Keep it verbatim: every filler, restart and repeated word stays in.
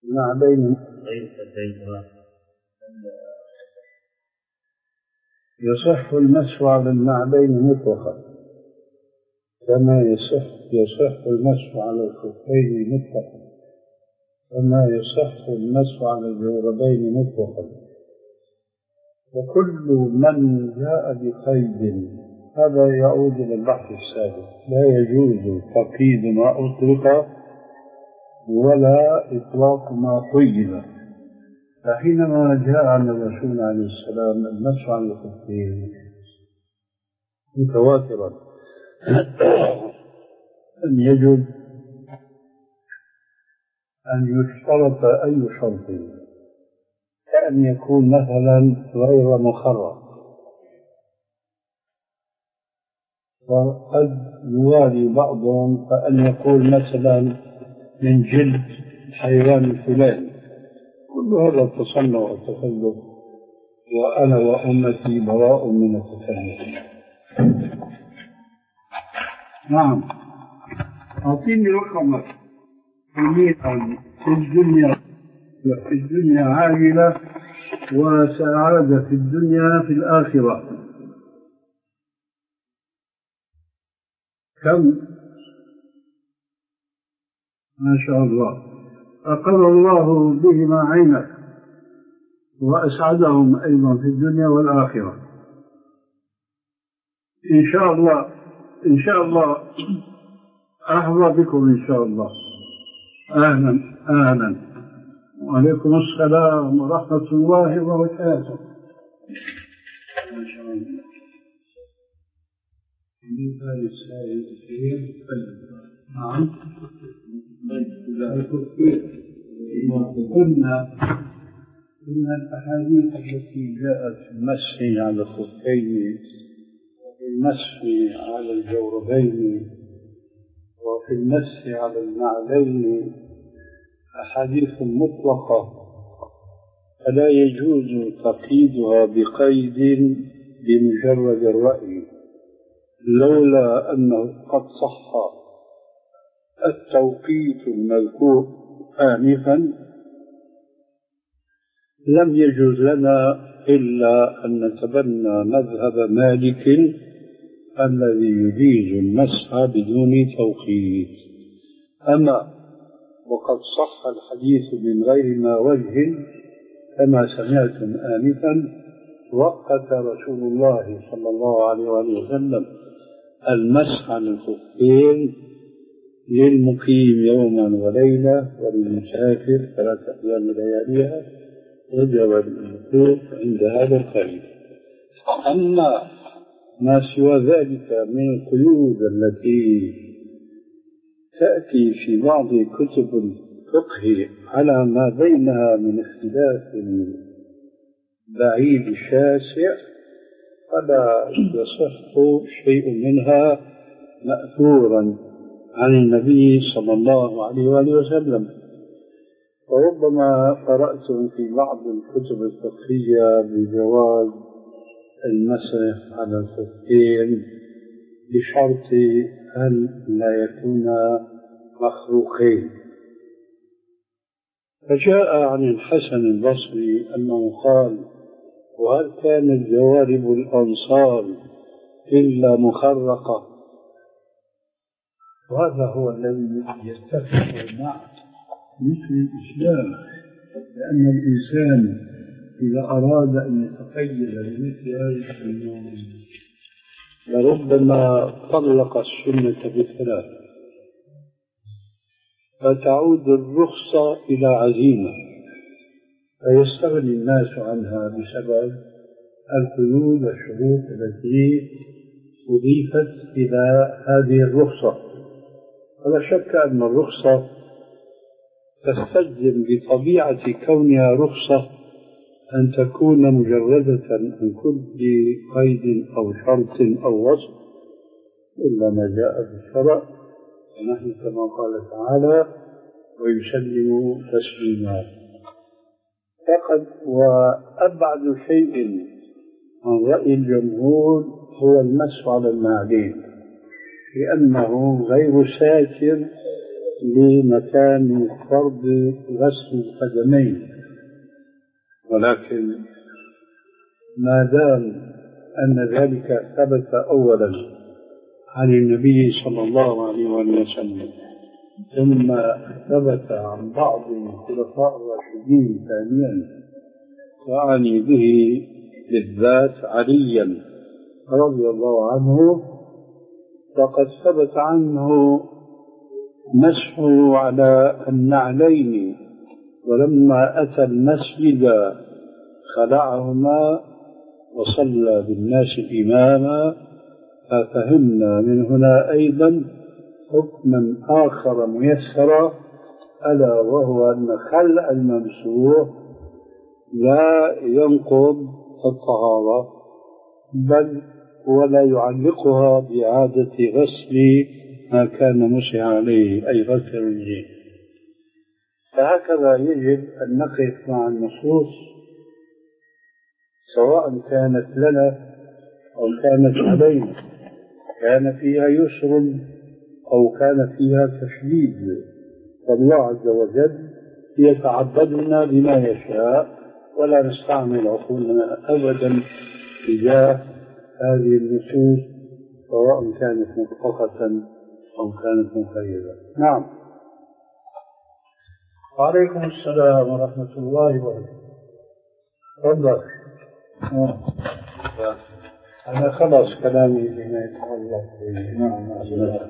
النعلين يصح المسح على النعلين مطلقا، كما يصح يصح المسح على الخفين مطلقا، كما يصح المسح على الجوربين مطلقا. وكل من جاء بقيد هذا يعود إلى البحث السابق، لا يجوز تقييد ما أطلق ولا إطلاق ما قيد. فحينما جاء عن الرسول عليه السلام المسح على الخفين متواترا أن يجب أن يشترط أي شرط، كأن يكون مثلا غير مخرق، وقد يوالي بعضهم فأن يقول مثلا من جلد حيوان الفلاني. كل هذا تصنع وتخلف، وأنا وأمتي براء من التخلف. نعم، أعطيني رقمك. في الدنيا في الدنيا عاجلة وسعادة في الدنيا في الآخرة. كم؟ ما شاء الله، أقر الله بهما عينك وأسعدهم أيضا في الدنيا والآخرة إن شاء الله. إن شاء الله أحظى بكم إن شاء الله. أهلا أهلا، وعليكم السلام ورحمة الله وبركاته. ما شاء الله. نعم، قلنا إن الأحاديث التي جاءت في المسح على الخفين وفي المسح على الجوربين وفي المسح على النعلين أحاديث مطلقة، فلا يجوز تقييدها بقيد بمجرد الرأي، لولا أنه قد صح التوقيت المذكور آنفا لم يجوز لنا إلا أن نتبنى مذهب مالك الذي يجيز المسح بدون توقيت. أما وقد صح الحديث من غير ما وجه كما سمعتم آنفا، وقت رسول الله صلى الله عليه وسلم المسح على الخفين للمقيم يوما وليلة وللمسافر ثلاثة أيام لياليها، وجب المكروه عند هذا القيد. أما ما سوى ذلك من القيود التي تأتي في بعض كتب الفقه على ما بينها من اختلاف بعيد شاسع، فلا يصح شيء منها مأثورا عن النبي صلى الله عليه وآله وسلم. وربما قرأتم في بعض الكتب الفقهية بجواز المسح على الخفين بشرط أن لا يكونا مخروقين. فجاء عن الحسن البصري أنه قال: وهل كانت جوارب الأنصار إلا مخرقة؟ وهذا هو الذي يتفق مع مثل الإسلام، لأن الإنسان إذا أراد أن يتقيد بمثل هذه الأمور لربما طلق السنة بثلاث، فتعود الرخصة إلى عزيمة فيستغني الناس عنها بسبب القيود والشروط التي أضيفت إلى هذه الرخصة. ولا شك أن الرخصة تستلزم بطبيعة كونها رخصة أن تكون مجردة عن كل قيد أو شرط أو وصف إلا ما جاء في الشرع، ونحن كما قال تعالى: ويسلم تسليما. فقد وأبعد شيء عن رأي الجمهور هو المسح على النعلين، لأنه غير ساتر لمكان فرض غسل القدمين، ولكن ما دام أن ذلك ثبت أولا عن النبي صلى الله عليه وسلم، ثم ثبت عن بعض الخلفاء الراشدين ثانيا، وأعني به بالذات عليا رضي الله عنه، فقد ثبت عنه مسحه على النعلين، ولما أتى المسجد خلعهما وصلى بالناس إماما. ففهمنا من هنا أيضا حكما آخر ميسرا، ألا وهو أن خلع الممسوح لا ينقض الطهارة، بل ولا يعلقها بإعادة غسل ما كان مسح عليه، أي غسل الرجلين. فهكذا يجب أن نقف مع النصوص، سواء كانت لنا أو كانت علينا، كان فيها يسر أو كان فيها تشديد، فالله عز وجل يتعبدنا بما يشاء، ولا نستعمل عقولنا أبدا تجاه هذه النصوص، سواء كانت مطلقة أو كانت مقيدة. نعم. وعليكم السلام ورحمة الله وبركاته. تفضل. أنا خلص كلامي بما يتعلق. نعم.